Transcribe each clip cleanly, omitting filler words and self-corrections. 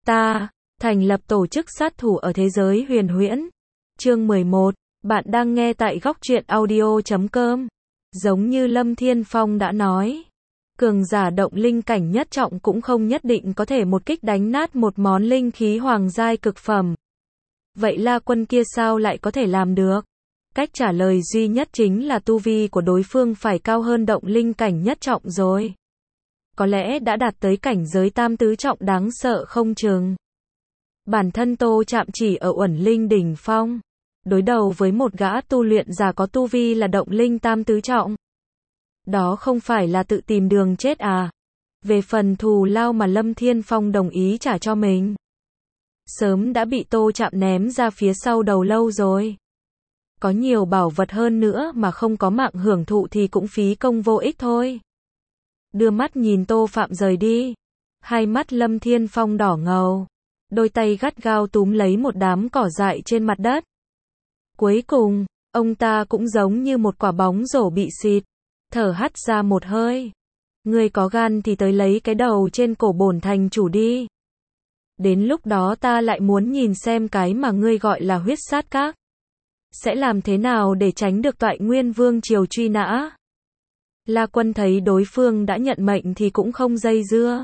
Ta, thành lập tổ chức sát thủ ở thế giới huyền huyễn. Chương 11, bạn đang nghe tại góc truyện audio.com. Giống như Lâm Thiên Phong đã nói, cường giả động linh cảnh nhất trọng cũng không nhất định có thể một kích đánh nát một món linh khí hoàng giai cực phẩm. Vậy La Quân kia sao lại có thể làm được? Cách trả lời duy nhất chính là tu vi của đối phương phải cao hơn động linh cảnh nhất trọng rồi. Có lẽ đã đạt tới cảnh giới tam tứ trọng đáng sợ không chừng. Bản thân Tô Trạm chỉ ở Uẩn Linh đỉnh phong, đối đầu với một gã tu luyện giả có tu vi là động linh tam tứ trọng. Đó không phải là tự tìm đường chết à? Về phần thù lao mà Lâm Thiên Phong đồng ý trả cho mình, sớm đã bị Tô Trạm ném ra phía sau đầu lâu rồi. Có nhiều bảo vật hơn nữa mà không có mạng hưởng thụ thì cũng phí công vô ích thôi. Đưa mắt nhìn Tô Phạm rời đi, hai mắt Lâm Thiên Phong đỏ ngầu, đôi tay gắt gao túm lấy một đám cỏ dại trên mặt đất. Cuối cùng, ông ta cũng giống như một quả bóng rổ bị xịt, thở hắt ra một hơi. Ngươi có gan thì tới lấy cái đầu trên cổ bổn thành chủ đi. Đến lúc đó ta lại muốn nhìn xem cái mà ngươi gọi là huyết sát các sẽ làm thế nào để tránh được Toại Nguyên Vương triều truy nã. La Quân thấy đối phương đã nhận mệnh thì cũng không dây dưa,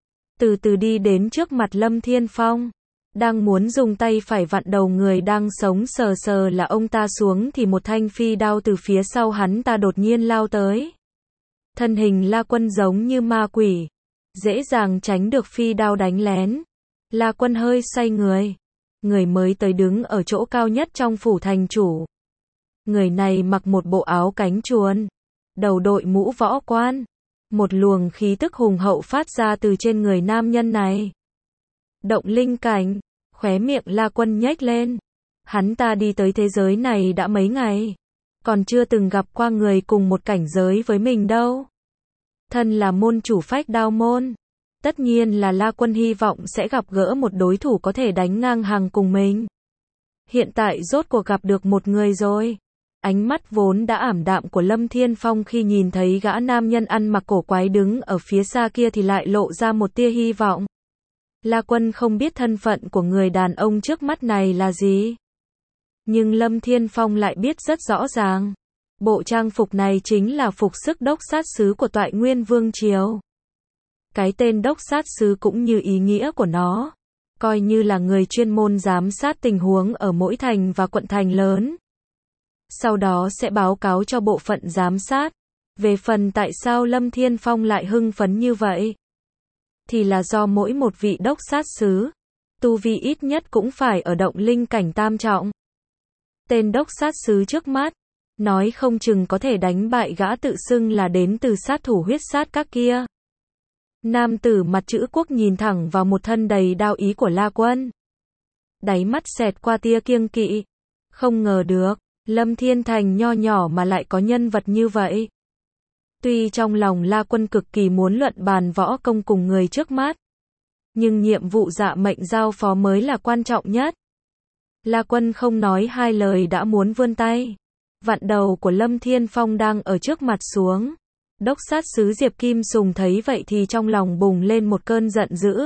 từ từ đi đến trước mặt Lâm Thiên Phong, đang muốn dùng tay phải vặn đầu người đang sống sờ sờ là ông ta xuống thì một thanh phi đao từ phía sau hắn ta đột nhiên lao tới. Thân hình La Quân giống như ma quỷ, dễ dàng tránh được phi đao đánh lén. La Quân hơi xoay người mới tới đứng ở chỗ cao nhất trong phủ thành chủ. Người này mặc một bộ áo cánh chuồn, đầu đội mũ võ quan, một luồng khí tức hùng hậu phát ra từ trên người nam nhân này. Động linh cảnh, khóe miệng La Quân nhếch lên. Hắn ta đi tới thế giới này đã mấy ngày, còn chưa từng gặp qua người cùng một cảnh giới với mình đâu. Thân là môn chủ Phách Đao môn, tất nhiên là La Quân hy vọng sẽ gặp gỡ một đối thủ có thể đánh ngang hàng cùng mình. Hiện tại rốt cuộc gặp được một người rồi. Ánh mắt vốn đã ảm đạm của Lâm Thiên Phong khi nhìn thấy gã nam nhân ăn mặc cổ quái đứng ở phía xa kia thì lại lộ ra một tia hy vọng. La Quân không biết thân phận của người đàn ông trước mắt này là gì, nhưng Lâm Thiên Phong lại biết rất rõ ràng. Bộ trang phục này chính là phục sức đốc sát sứ của Toại Nguyên Vương triều. Cái tên đốc sát sứ cũng như ý nghĩa của nó, coi như là người chuyên môn giám sát tình huống ở mỗi thành và quận thành lớn. Sau đó sẽ báo cáo cho bộ phận giám sát. Về phần tại sao Lâm Thiên Phong lại hưng phấn như vậy, thì là do mỗi một vị đốc sát sứ, tu vi ít nhất cũng phải ở động linh cảnh tam trọng. Tên đốc sát sứ trước mắt, nói không chừng có thể đánh bại gã tự xưng là đến từ sát thủ huyết sát các kia. Nam tử mặt chữ quốc nhìn thẳng vào một thân đầy đao ý của La Quân, đáy mắt xẹt qua tia kiêng kỵ. Không ngờ được, Lâm Thiên Thành nho nhỏ mà lại có nhân vật như vậy. Tuy trong lòng La Quân cực kỳ muốn luận bàn võ công cùng người trước mắt, nhưng nhiệm vụ dạ mệnh giao phó mới là quan trọng nhất. La Quân không nói hai lời đã muốn vươn tay, vặn đầu của Lâm Thiên Phong đang ở trước mặt xuống. Đốc sát sứ Diệp Kim Sùng thấy vậy thì trong lòng bùng lên một cơn giận dữ.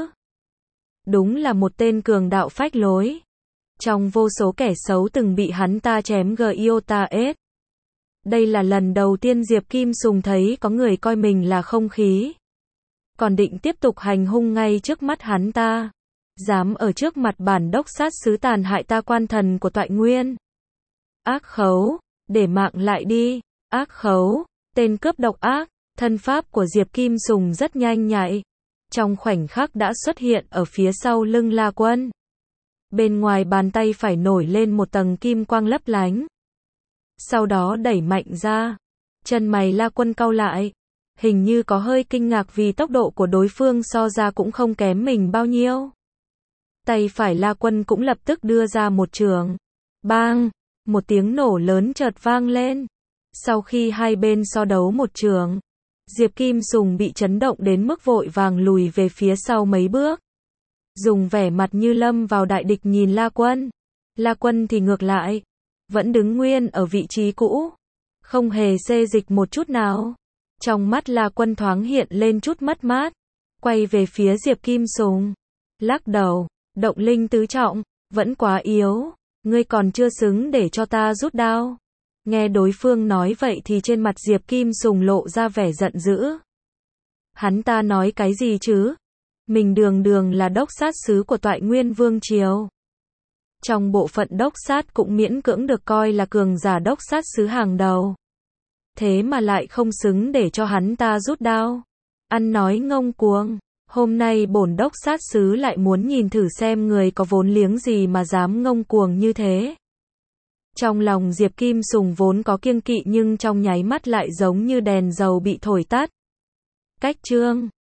Đúng là một tên cường đạo phách lối. Trong vô số kẻ xấu từng bị hắn ta chém giota ết, đây là lần đầu tiên Diệp Kim Sùng thấy có người coi mình là không khí, còn định tiếp tục hành hung ngay trước mắt hắn ta. Dám ở trước mặt bản đốc sát sứ tàn hại ta quan thần của Toại Nguyên. Ác khấu, để mạng lại đi. Ác khấu, tên cướp độc ác. Thân pháp của Diệp Kim Sùng rất nhanh nhạy, trong khoảnh khắc đã xuất hiện ở phía sau lưng La Quân. Bên ngoài bàn tay phải nổi lên một tầng kim quang lấp lánh, sau đó đẩy mạnh ra. Chân mày La Quân cau lại, hình như có hơi kinh ngạc vì tốc độ của đối phương so ra cũng không kém mình bao nhiêu. Tay phải La Quân cũng lập tức đưa ra một chưởng. Bang, một tiếng nổ lớn chợt vang lên. Sau khi hai bên so đấu một chưởng, Diệp Kim Sùng bị chấn động đến mức vội vàng lùi về phía sau mấy bước, dùng vẻ mặt như lâm vào đại địch nhìn La Quân. La Quân thì ngược lại, vẫn đứng nguyên ở vị trí cũ, không hề xê dịch một chút nào. Trong mắt La Quân thoáng hiện lên chút mất mát, quay về phía Diệp Kim Sùng. Lắc đầu, động linh tứ trọng, vẫn quá yếu, ngươi còn chưa xứng để cho ta rút đao. Nghe đối phương nói vậy thì trên mặt Diệp Kim Sùng lộ ra vẻ giận dữ. Hắn ta nói cái gì chứ? Mình đường đường là đốc sát sứ của Toại Nguyên Vương Triều. Trong bộ phận đốc sát cũng miễn cưỡng được coi là cường giả đốc sát sứ hàng đầu. Thế mà lại không xứng để cho hắn ta rút đao. Ăn nói ngông cuồng. Hôm nay bổn đốc sát sứ lại muốn nhìn thử xem người có vốn liếng gì mà dám ngông cuồng như thế. Trong lòng Diệp Kim Sùng vốn có kiêng kỵ nhưng trong nháy mắt lại giống như đèn dầu bị thổi tắt. Cách chương